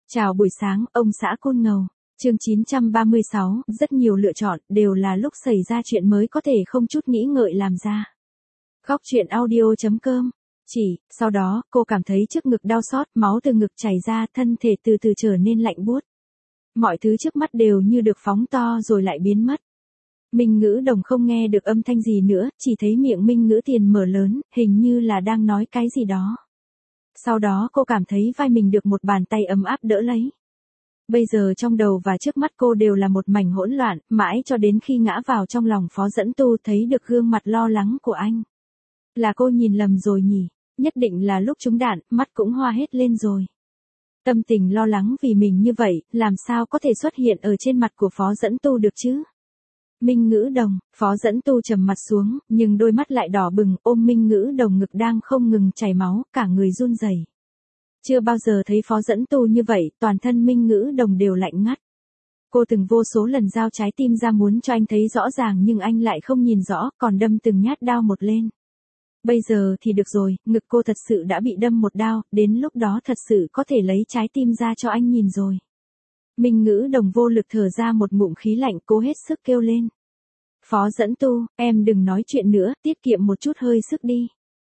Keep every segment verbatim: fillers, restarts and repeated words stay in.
Chào buổi sáng, ông xã Côn Ngầu. Chương chín trăm ba mươi sáu, rất nhiều lựa chọn, đều là lúc xảy ra chuyện mới có thể không chút nghĩ ngợi làm ra. Góc truyện audio chấm com. Chỉ, sau đó, cô cảm thấy trước ngực đau xót, máu từ ngực chảy ra, thân thể từ từ trở nên lạnh buốt. Mọi thứ trước mắt đều như được phóng to rồi lại biến mất. Minh Ngữ Đồng không nghe được âm thanh gì nữa, chỉ thấy miệng Minh Ngữ Tiền mở lớn, hình như là đang nói cái gì đó. Sau đó cô cảm thấy vai mình được một bàn tay ấm áp đỡ lấy. Bây giờ trong đầu và trước mắt cô đều là một mảnh hỗn loạn, mãi cho đến khi ngã vào trong lòng Phó Dẫn Tu thấy được gương mặt lo lắng của anh. Là cô nhìn lầm rồi nhỉ, nhất định là lúc trúng đạn, mắt cũng hoa hết lên rồi. Tâm tình lo lắng vì mình như vậy, làm sao có thể xuất hiện ở trên mặt của Phó Dẫn Tu được chứ? Minh Ngữ Đồng, Phó Dẫn Tu trầm mặt xuống, nhưng đôi mắt lại đỏ bừng, ôm Minh Ngữ Đồng ngực đang không ngừng chảy máu, cả người run rẩy. Chưa bao giờ thấy Phó Dẫn Tu như vậy, toàn thân Minh Ngữ Đồng đều lạnh ngắt. Cô từng vô số lần giao trái tim ra muốn cho anh thấy rõ ràng nhưng anh lại không nhìn rõ, còn đâm từng nhát đao một lên. Bây giờ thì được rồi, ngực cô thật sự đã bị đâm một đao, đến lúc đó thật sự có thể lấy trái tim ra cho anh nhìn rồi. Minh Ngữ Đồng vô lực thở ra một ngụm khí lạnh, cố hết sức kêu lên. Phó Dẫn Tu, em đừng nói chuyện nữa, tiết kiệm một chút hơi sức đi.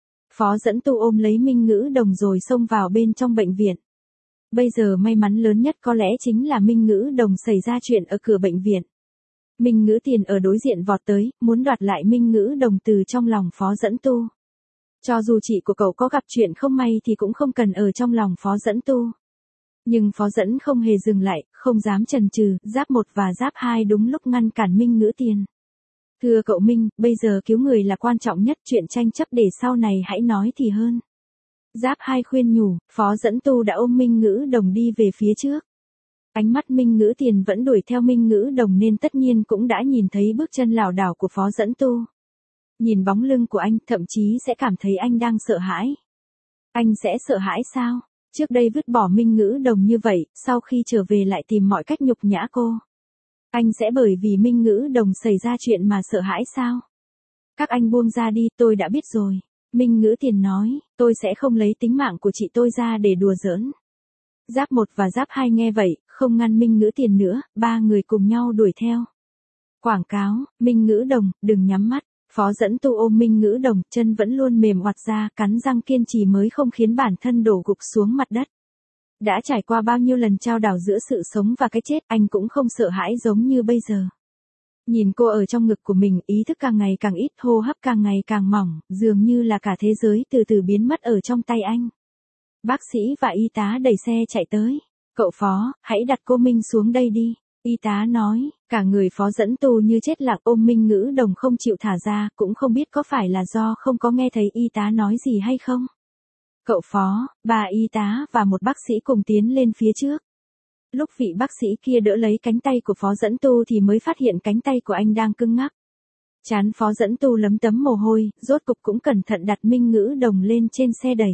Phó Dẫn Tu ôm lấy Minh Ngữ Đồng rồi xông vào bên trong bệnh viện. Bây giờ may mắn lớn nhất có lẽ chính là Minh Ngữ Đồng xảy ra chuyện ở cửa bệnh viện. Minh Ngữ Tiền ở đối diện vọt tới, muốn đoạt lại Minh Ngữ Đồng từ trong lòng Phó Dẫn Tu. Cho dù chị của cậu có gặp chuyện không may thì cũng không cần ở trong lòng Phó Dẫn Tu. Nhưng Phó Dẫn không hề dừng lại, không dám chần chừ, giáp một và giáp hai đúng lúc ngăn cản Minh Ngữ Tiền. Thưa cậu Minh, bây giờ cứu người là quan trọng nhất, chuyện tranh chấp để sau này hãy nói thì hơn. Giáp hai khuyên nhủ, Phó Dẫn Tu đã ôm Minh Ngữ Đồng đi về phía trước. Ánh mắt Minh Ngữ Tiền vẫn đuổi theo Minh Ngữ Đồng nên tất nhiên cũng đã nhìn thấy bước chân lảo đảo của Phó Dẫn Tu. Nhìn bóng lưng của anh, thậm chí sẽ cảm thấy anh đang sợ hãi. Anh sẽ sợ hãi sao? Trước đây vứt bỏ Minh Ngữ Đồng như vậy, sau khi trở về lại tìm mọi cách nhục nhã cô. Anh sẽ bởi vì Minh Ngữ Đồng xảy ra chuyện mà sợ hãi sao? Các anh buông ra đi, tôi đã biết rồi. Minh Ngữ Tiền nói, tôi sẽ không lấy tính mạng của chị tôi ra để đùa giỡn. Giáp một và giáp hai nghe vậy, không ngăn Minh Ngữ Tiền nữa, ba người cùng nhau đuổi theo. Quảng cáo, Minh Ngữ Đồng, đừng nhắm mắt. Phó Dẫn Tu ôm Minh Ngữ Đồng, chân vẫn luôn mềm oặt ra, cắn răng kiên trì mới không khiến bản thân đổ gục xuống mặt đất. Đã trải qua bao nhiêu lần trao đảo giữa sự sống và cái chết, anh cũng không sợ hãi giống như bây giờ. Nhìn cô ở trong ngực của mình, ý thức càng ngày càng ít, hô hấp càng ngày càng mỏng, dường như là cả thế giới từ từ biến mất ở trong tay anh. Bác sĩ và y tá đẩy xe chạy tới. Cậu Phó, hãy đặt cô Minh xuống đây đi. Y tá nói, cả người Phó Dẫn Tu như chết lặng ôm Minh Ngữ Đồng không chịu thả ra, cũng không biết có phải là do không có nghe thấy y tá nói gì hay không. Cậu Phó, ba y tá và một bác sĩ cùng tiến lên phía trước. Lúc vị bác sĩ kia đỡ lấy cánh tay của Phó Dẫn Tu thì mới phát hiện cánh tay của anh đang cứng ngắc. Trán Phó Dẫn Tu lấm tấm mồ hôi, rốt cục cũng cẩn thận đặt Minh Ngữ Đồng lên trên xe đẩy.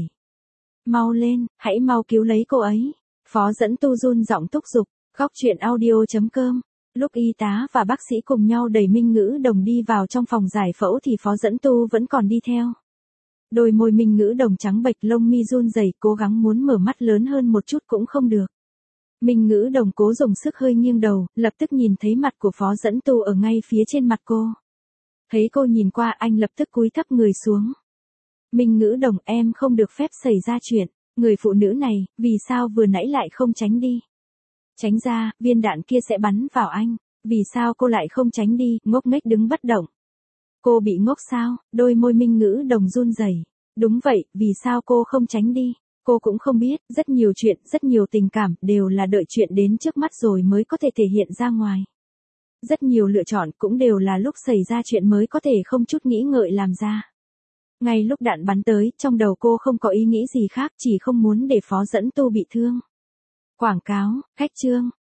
Mau lên, hãy mau cứu lấy cô ấy. Phó Dẫn Tu run giọng thúc giục. Góc truyện audio chấm com. Lúc y tá và bác sĩ cùng nhau đẩy Minh Ngữ Đồng đi vào trong phòng giải phẫu thì Phó Dẫn Tu vẫn còn đi theo. Đôi môi Minh Ngữ Đồng trắng bệch, lông mi run rẩy, cố gắng muốn mở mắt lớn hơn một chút cũng không được. Minh Ngữ Đồng cố dùng sức hơi nghiêng đầu, lập tức nhìn thấy mặt của Phó Dẫn Tu ở ngay phía trên mặt cô. Thấy cô nhìn qua, anh lập tức cúi thấp người xuống. Minh Ngữ Đồng, em không được phép xảy ra chuyện. Người phụ nữ này, vì sao vừa nãy lại không tránh đi? Tránh ra, viên đạn kia sẽ bắn vào anh. Vì sao cô lại không tránh đi, ngốc nghếch đứng bất động? Cô bị ngốc sao? Đôi môi Minh Ngữ Đồng run rẩy. Đúng vậy, vì sao cô không tránh đi? Cô cũng không biết, rất nhiều chuyện, rất nhiều tình cảm, đều là đợi chuyện đến trước mắt rồi mới có thể thể hiện ra ngoài. Rất nhiều lựa chọn cũng đều là lúc xảy ra chuyện mới có thể không chút nghĩ ngợi làm ra. Ngay lúc đạn bắn tới, trong đầu cô không có ý nghĩ gì khác, chỉ không muốn để Phó Dẫn Tu bị thương. Quảng cáo, khách trương,